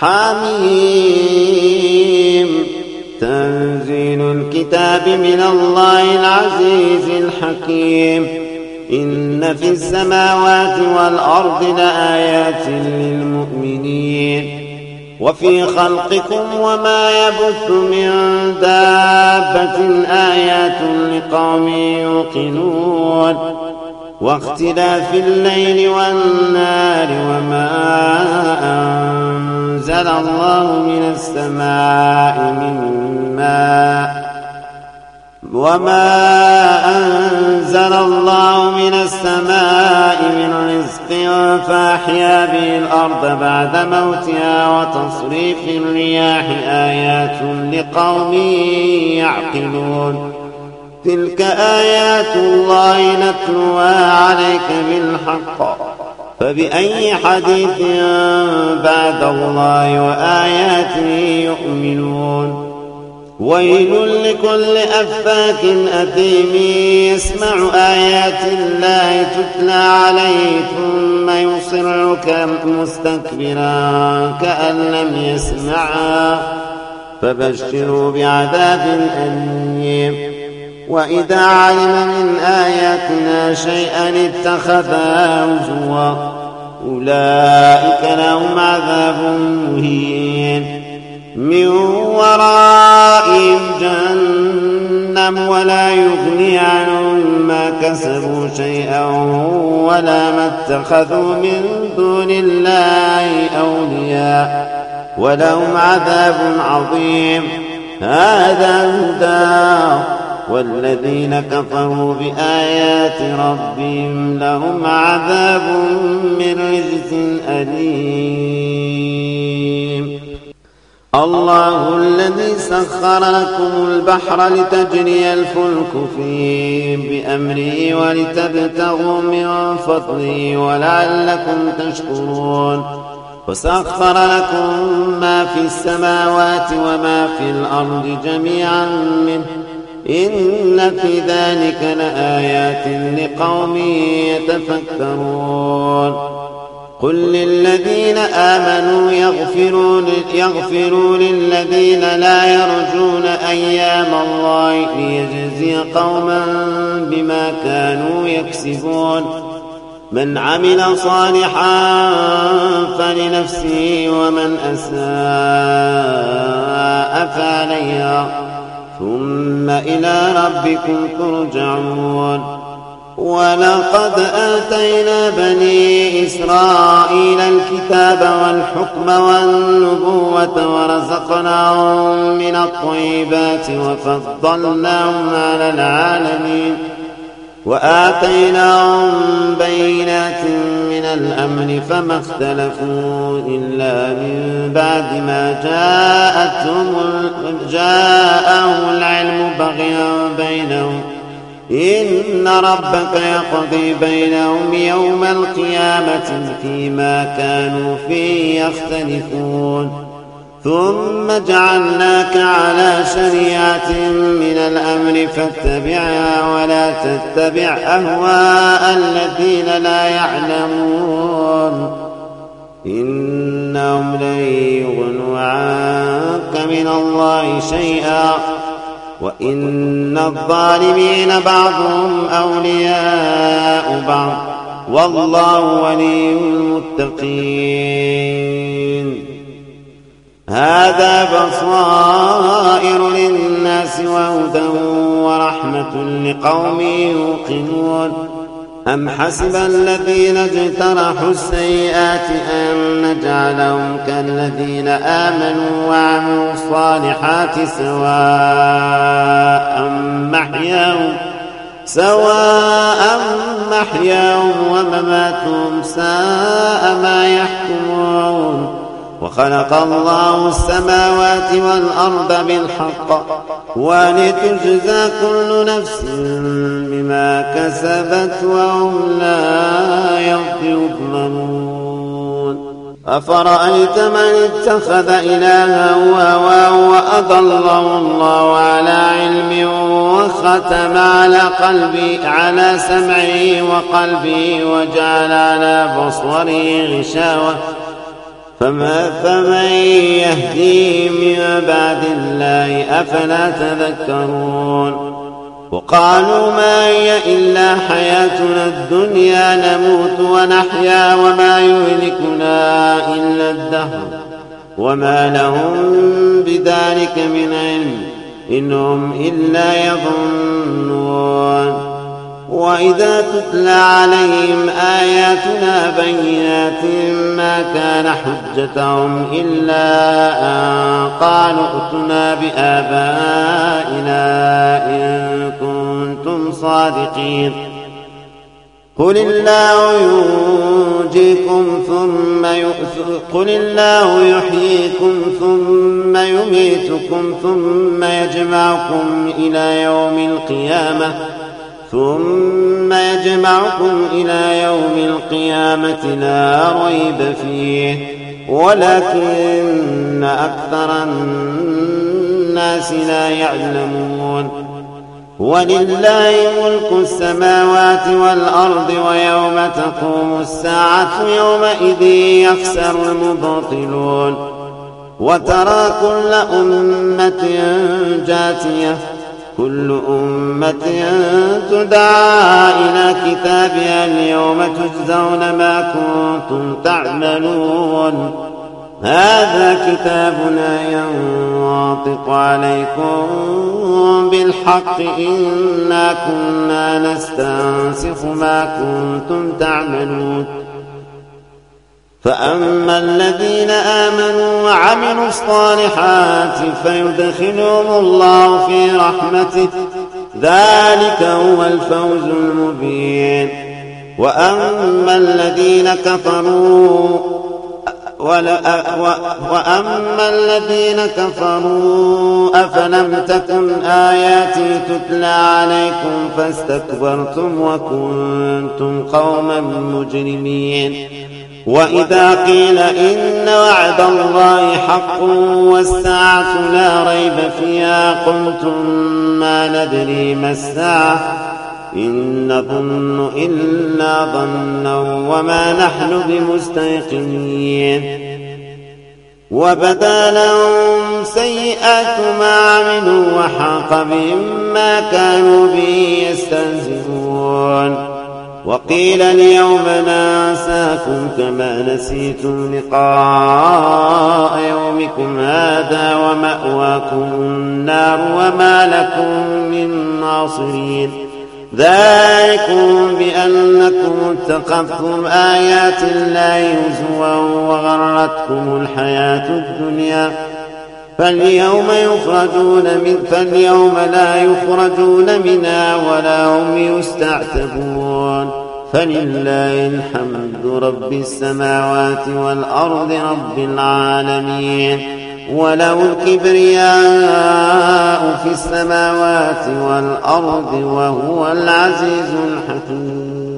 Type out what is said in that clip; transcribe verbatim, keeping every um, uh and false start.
حميم تنزيل الكتاب من الله العزيز الحكيم. إن في السماوات والأرض لآيات للمؤمنين وفي خلقكم وما يبث من دابة آيات لقوم يوقنون واختلاف الليل والنهار وما أنزل الله من السماء من ماء وما أنزل الله من السماء من رزق فأحيا به الأرض بعد موتها وتصريف الرياح آيات لقوم يعقلون. تلك آيات الله نتلوها عليك بالحق فبأي حديث بعد الله وآياته يؤمنون. ويل لكل أفاك أثيم يسمع آيات الله تتلى عليه ثم يصر مستكبرا كأن لم يسمعها فبشروا بعذاب أليم. وإذا علم من آياتنا شيئا اتخذها هزوا أولئك لهم عذاب مهين من ورائهم جهنم ولا يغني عنهم ما كسبوا شيئا ولا ما اتخذوا من دون الله أولياء ولهم عذاب عظيم. هذا هدى والذين كفروا بآيات ربهم لهم عذاب من رجز أليم. الله الذي سخر لكم البحر لتجري الفلك فيه بأمره ولتبتغوا من فضله ولعلكم تشكرون. وسخر لكم ما في السماوات وما في الأرض جميعا منه إن في ذلك لآيات لقوم يتفكرون. قل للذين آمنوا يغفروا, يغفروا للذين لا يرجون أيام الله ليجزي قوما بما كانوا يكسبون. من عمل صالحا فلنفسه ومن أساء فعليها ثم إلى ربكم ترجعون. ولقد آتينا بني إسرائيل الكتاب والحكم والنبوة ورزقناهم من الطيبات وفضلناهم على العالمين وآتيناهم بينات من الأمر فما اختلفوا إلا من بعد ما جاءتهم جاءهم العلم بغيا بينهم إن ربك يقضي بينهم يوم القيامة فيما كانوا فيه يختلفون. ثم جعلناك على شريعة من الأمر فاتبعها ولا تتبع أهواء الذين لا يعلمون إنهم لن يغنوا عنك من الله شيئا وإن الظالمين بعضهم أولياء بعض والله ولي المتقين. هذا بصائر للناس وهدى ورحمة لقوم يوقنون. أم حسب الذين اجترحوا السيئات أن نجعلهم كالذين آمنوا وعملوا الصالحات سواء محياهم سواء محياهم ومماتهم ساء ما يحكمون. وخلق الله السماوات والأرض بالحق ولتجزى كل نفس بما كسبت وهم لا يظلمون. أفرأيت من اتخذ إلهه هواه وأضله الله على علم وختم على قلبي على سمعه وقلبه وجعل على بصره غشاوة فما فمن يهدي من بعد الله أفلا تذكرون وقالوا ما هي إلا حياتنا الدنيا نموت ونحيا وما يهلكنا إلا الدهر وما لهم بذلك من علم إن هم إلا يظنون وإذا تتلى عليهم آياتنا بينات ما كان حجتهم إلا أن قالوا ائتنا بآبائنا إن كنتم صادقين قل الله ينجيكم ثم قل الله يحييكم ثم يميتكم ثم يجمعكم إلى يوم القيامة ثم يجمعكم إلى يوم القيامة لا ريب فيه ولكن أكثر الناس لا يعلمون ولله ملك السماوات والأرض ويوم تقوم الساعة يومئذ يخسر المبطلون وترى كل أمة جاثية كل أمة تدعى إلى كتابها اليوم تجزون ما كنتم تعملون هذا كتابنا ينطق عليكم بالحق إنا كنا نستنسخ ما كنتم تعملون فأما الذين آمنوا وعملوا الصالحات فيدخلهم الله في رحمته ذلك هو الفوز المبين وأما الذين كفروا وأما الذين كفروا أفلم تكن آياتي تتلى عليكم فاستكبرتم وكنتم قوما مجرمين وإذا قيل إن وعد الله حق والساعة لا ريب فيها قلتم ما ندري ما الساعة إن نظن إلا ظنا وما نحن بمستيقنين وبدا لهم سيئات ما عملوا وحاق بهم ما كانوا به يستهزئون وقيل اليوم ننساكم كما نسيتم لقاء يومكم هذا ومأواكم النار وما لكم من ناصرين ذلكم بأنكم اتخذتم آيات الله هزوا وغرتكم الحياة الدنيا فاليوم يخرجون من فاليوم لا يخرجون منها ولا هم يستعتبون فلله الحمد رب السماوات والأرض رب العالمين وله الكبرياء في السماوات والأرض وهو العزيز الحكيم